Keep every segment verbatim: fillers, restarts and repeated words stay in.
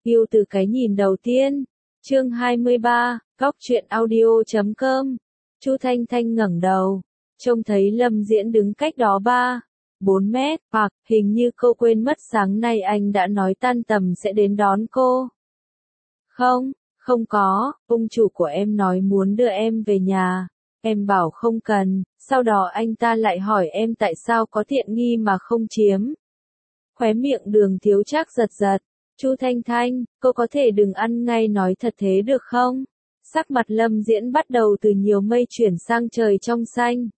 Yêu từ cái nhìn đầu tiên. Chương hai mươi ba, Góc truyện audio chấm com. Chu Thanh Thanh ngẩng đầu, trông thấy Lâm Diễn đứng cách đó ba, bốn mét, hoặc hình như cô quên mất sáng nay anh đã nói tan tầm sẽ đến đón cô. Không, không có, ông chủ của em nói muốn đưa em về nhà. Em bảo không cần, sau đó anh ta lại hỏi em tại sao có tiện nghi mà không chiếm. Khóe miệng Đường Thiếu Trác giật giật. Chu Thanh Thanh, cô có thể đừng ăn ngay nói thật thế được không? Sắc mặt Lâm Diễn bắt đầu từ nhiều mây chuyển sang trời trong xanh.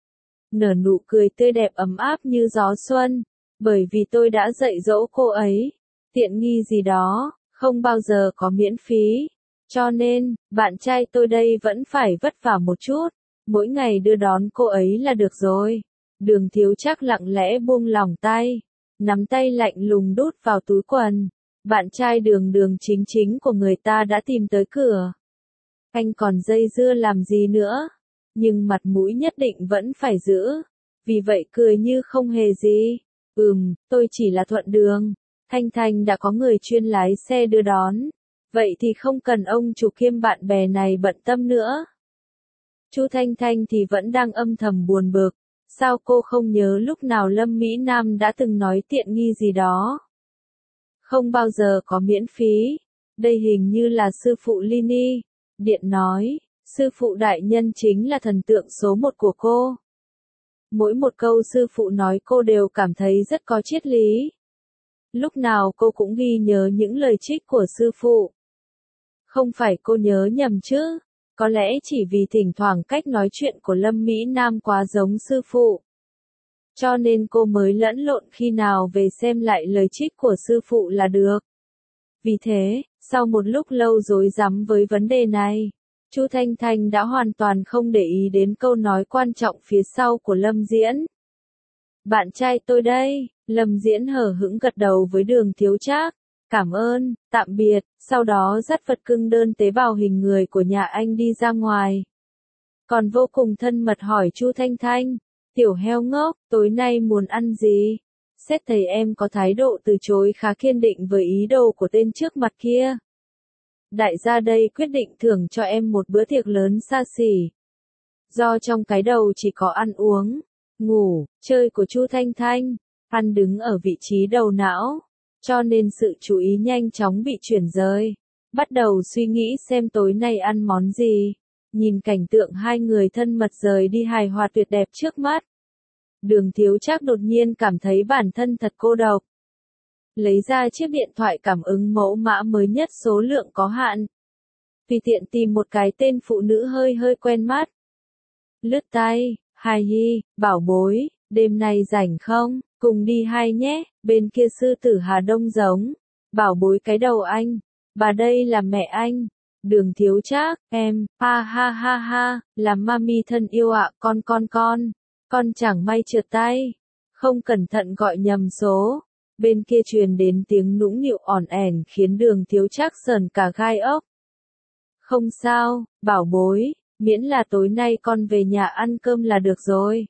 Nở nụ cười tươi đẹp ấm áp như gió xuân. Bởi vì tôi đã dạy dỗ cô ấy. Tiện nghi gì đó, không bao giờ có miễn phí. Cho nên, bạn trai tôi đây vẫn phải vất vả một chút. Mỗi ngày đưa đón cô ấy là được rồi. Đường Thiếu Trác lặng lẽ buông lỏng tay. Nắm tay lạnh lùng đút vào túi quần. Bạn trai Đường Đường chính chính của người ta đã tìm tới cửa. Anh còn dây dưa làm gì nữa? Nhưng mặt mũi nhất định vẫn phải giữ. Vì vậy cười như không hề gì. Ừm, tôi chỉ là thuận đường. Thanh Thanh đã có người chuyên lái xe đưa đón. Vậy thì không cần ông chủ kiêm bạn bè này bận tâm nữa. Chu Thanh Thanh thì vẫn đang âm thầm buồn bực. Sao cô không nhớ lúc nào Lâm Mỹ Nam đã từng nói tiện nghi gì đó? Không bao giờ có miễn phí. Đây hình như là sư phụ Lini. Điện nói, sư phụ đại nhân chính là thần tượng số một của cô. Mỗi một câu sư phụ nói cô đều cảm thấy rất có triết lý. Lúc nào cô cũng ghi nhớ những lời trích của sư phụ. Không phải cô nhớ nhầm chứ? Có lẽ chỉ vì thỉnh thoảng cách nói chuyện của Lâm Mỹ Nam quá giống sư phụ. Cho nên cô mới lẫn lộn khi nào về xem lại lời trích của sư phụ là được. Vì thế, sau một lúc lâu rối rắm với vấn đề này, Chu Thanh Thanh đã hoàn toàn không để ý đến câu nói quan trọng phía sau của Lâm Diễn. Bạn trai tôi đây, Lâm Diễn hờ hững gật đầu với Đường Thiếu Trác. Cảm ơn, tạm biệt, sau đó dắt vật cưng đơn tế bào hình người của nhà anh đi ra ngoài. Còn vô cùng thân mật hỏi Chu Thanh Thanh, tiểu heo ngốc, tối nay muốn ăn gì? Xét thấy em có thái độ từ chối khá kiên định với ý đồ của tên trước mặt kia. Đại gia đây quyết định thưởng cho em một bữa tiệc lớn xa xỉ. Do trong cái đầu chỉ có ăn uống, ngủ, chơi của Chu Thanh Thanh, ăn đứng ở vị trí đầu não. Cho nên sự chú ý nhanh chóng bị chuyển rời. Bắt đầu suy nghĩ xem tối nay ăn món gì. Nhìn cảnh tượng hai người thân mật rời đi hài hòa tuyệt đẹp trước mắt. Đường Thiếu Trác đột nhiên cảm thấy bản thân thật cô độc. Lấy ra chiếc điện thoại cảm ứng mẫu mã mới nhất số lượng có hạn. Tùy tiện tìm một cái tên phụ nữ hơi hơi quen mắt. Lướt tay, Hai Hi, bảo bối, đêm nay rảnh không? Cùng đi hai nhé, bên kia sư tử Hà Đông giống. Bảo bối cái đầu anh. Bà đây là mẹ anh. Đường Thiếu Trác, em, ha ha ha ha, là mami thân yêu ạ, con con con. Con chẳng may trượt tay. Không cẩn thận gọi nhầm số. Bên kia truyền đến tiếng nũng nịu ỏn ẻn khiến Đường Thiếu Trác sờn cả gai ốc. Không sao, bảo bối, miễn là tối nay con về nhà ăn cơm là được rồi.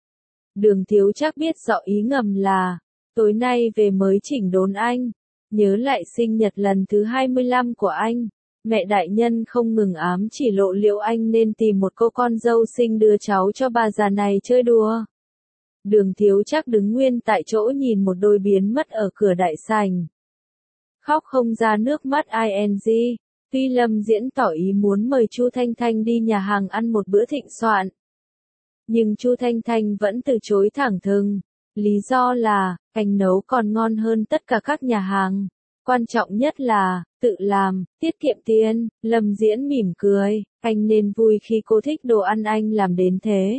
Đường Thiếu Trác biết rõ ý ngầm là, tối nay về mới chỉnh đốn anh, nhớ lại sinh nhật lần thứ hai mươi lăm của anh, mẹ đại nhân không ngừng ám chỉ lộ liễu anh nên tìm một cô con dâu sinh đưa cháu cho bà già này chơi đùa. Đường Thiếu Trác đứng nguyên tại chỗ nhìn một đôi biến mất ở cửa đại sảnh. Khóc không ra nước mắt ing, tuy Lâm Diễn tỏ ý muốn mời Chu Thanh Thanh đi nhà hàng ăn một bữa thịnh soạn. Nhưng Chu Thanh Thanh vẫn từ chối thẳng thừng. Lý do là, anh nấu còn ngon hơn tất cả các nhà hàng. Quan trọng nhất là, tự làm, tiết kiệm tiền. Lâm Diễn mỉm cười, anh nên vui khi cô thích đồ ăn anh làm đến thế.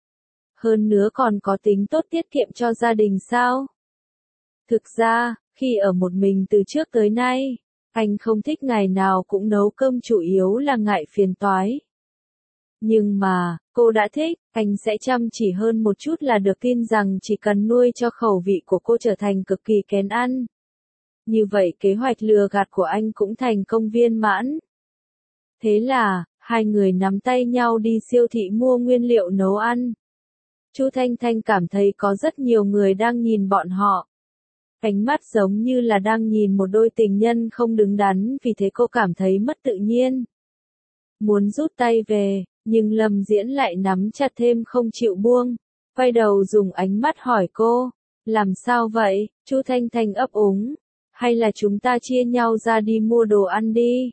Hơn nữa còn có tính tốt tiết kiệm cho gia đình sao? Thực ra, khi ở một mình từ trước tới nay, anh không thích ngày nào cũng nấu cơm, chủ yếu là ngại phiền toái. Nhưng mà, cô đã thích, anh sẽ chăm chỉ hơn một chút là được, tin rằng chỉ cần nuôi cho khẩu vị của cô trở thành cực kỳ kén ăn. Như vậy kế hoạch lừa gạt của anh cũng thành công viên mãn. Thế là, hai người nắm tay nhau đi siêu thị mua nguyên liệu nấu ăn. Chu Thanh Thanh cảm thấy có rất nhiều người đang nhìn bọn họ. Ánh mắt giống như là đang nhìn một đôi tình nhân không đứng đắn, vì thế cô cảm thấy mất tự nhiên. Muốn rút tay về, nhưng Lâm Diễn lại nắm chặt thêm không chịu buông, quay đầu dùng ánh mắt hỏi cô, làm sao vậy? Chu Thanh Thanh ấp úng, hay là chúng ta chia nhau ra đi mua đồ ăn đi?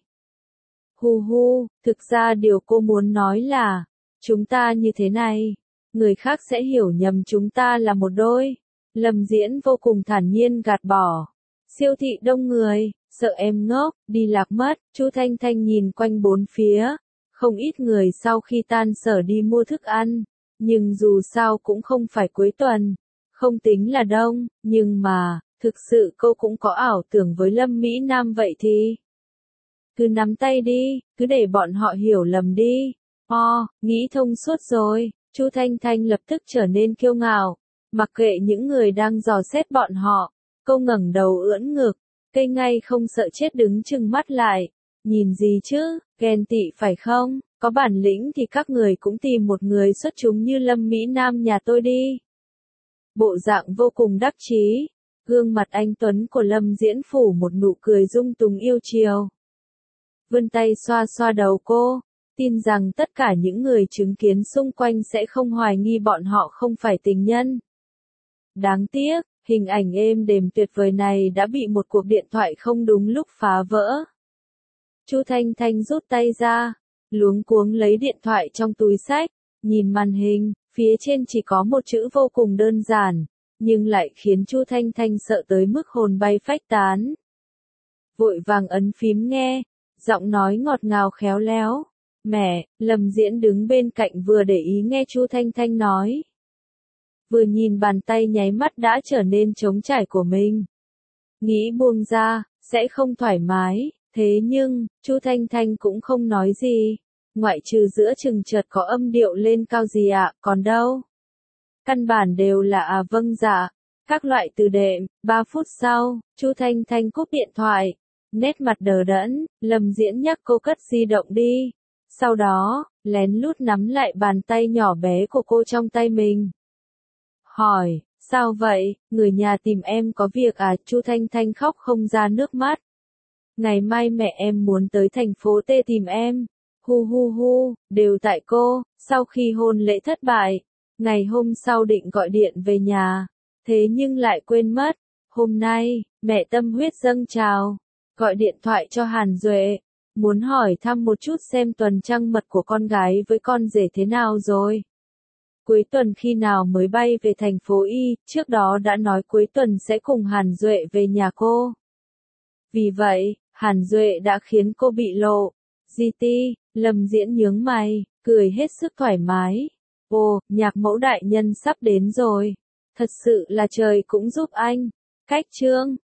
Hu hu, thực ra điều cô muốn nói là, chúng ta như thế này, người khác sẽ hiểu nhầm chúng ta là một đôi. Lâm Diễn vô cùng thản nhiên gạt bỏ. Siêu thị đông người, sợ em ngốc, đi lạc mất. Chu Thanh Thanh nhìn quanh bốn phía, không ít người sau khi tan sở đi mua thức ăn, nhưng dù sao cũng không phải cuối tuần, không tính là đông, nhưng mà, thực sự cô cũng có ảo tưởng với Lâm Mỹ Nam vậy thì. Cứ nắm tay đi, cứ để bọn họ hiểu lầm đi. O, nghĩ thông suốt rồi, Chu Thanh Thanh lập tức trở nên kiêu ngạo, mặc kệ những người đang dò xét bọn họ, cô ngẩng đầu ưỡn ngực, cây ngay không sợ chết đứng trừng mắt lại, nhìn gì chứ, ghen tị phải không, có bản lĩnh thì các người cũng tìm một người xuất chúng như Lâm Mỹ Nam nhà tôi đi. Bộ dạng vô cùng đắc chí, gương mặt anh tuấn của Lâm Diễn phủ một nụ cười dung túng yêu chiều. Vươn tay xoa xoa đầu cô, tin rằng tất cả những người chứng kiến xung quanh sẽ không hoài nghi bọn họ không phải tình nhân. Đáng tiếc, hình ảnh êm đềm tuyệt vời này đã bị một cuộc điện thoại không đúng lúc phá vỡ. Chu Thanh Thanh rút tay ra, luống cuống lấy điện thoại trong túi xách, nhìn màn hình, phía trên chỉ có một chữ vô cùng đơn giản, nhưng lại khiến Chu Thanh Thanh sợ tới mức hồn bay phách tán. Vội vàng ấn phím nghe, giọng nói ngọt ngào khéo léo. Mẹ, Lâm Diễn đứng bên cạnh vừa để ý nghe Chu Thanh Thanh nói, vừa nhìn bàn tay nháy mắt đã trở nên trống trải của mình. Nghĩ buông ra, sẽ không thoải mái, thế nhưng, Chu Thanh Thanh cũng không nói gì, ngoại trừ giữa chừng chợt có âm điệu lên cao gì ạ, còn đâu. Căn bản đều là à vâng dạ, các loại từ đệm. Ba phút sau, Chu Thanh Thanh cúp điện thoại, nét mặt đờ đẫn, Lâm Diễn nhắc cô cất di động đi. Sau đó, lén lút nắm lại bàn tay nhỏ bé của cô trong tay mình. Hỏi, sao vậy, người nhà tìm em có việc à? Chu Thanh Thanh khóc không ra nước mắt. Ngày mai mẹ em muốn tới thành phố T tìm em. Hu hu hu, đều tại cô. Sau khi hôn lễ thất bại, ngày hôm sau định gọi điện về nhà, thế nhưng lại quên mất. Hôm nay, mẹ tâm huyết dâng trào, gọi điện thoại cho Hàn Duệ, muốn hỏi thăm một chút xem tuần trăng mật của con gái với con rể thế nào rồi. Cuối tuần khi nào mới bay về thành phố Y, trước đó đã nói cuối tuần sẽ cùng Hàn Duệ về nhà cô. Vì vậy, Hàn Duệ đã khiến cô bị lộ. giê tê, Lâm Diễn nhướng mày, cười hết sức thoải mái. Ồ, nhạc mẫu đại nhân sắp đến rồi. Thật sự là trời cũng giúp anh. Cách chương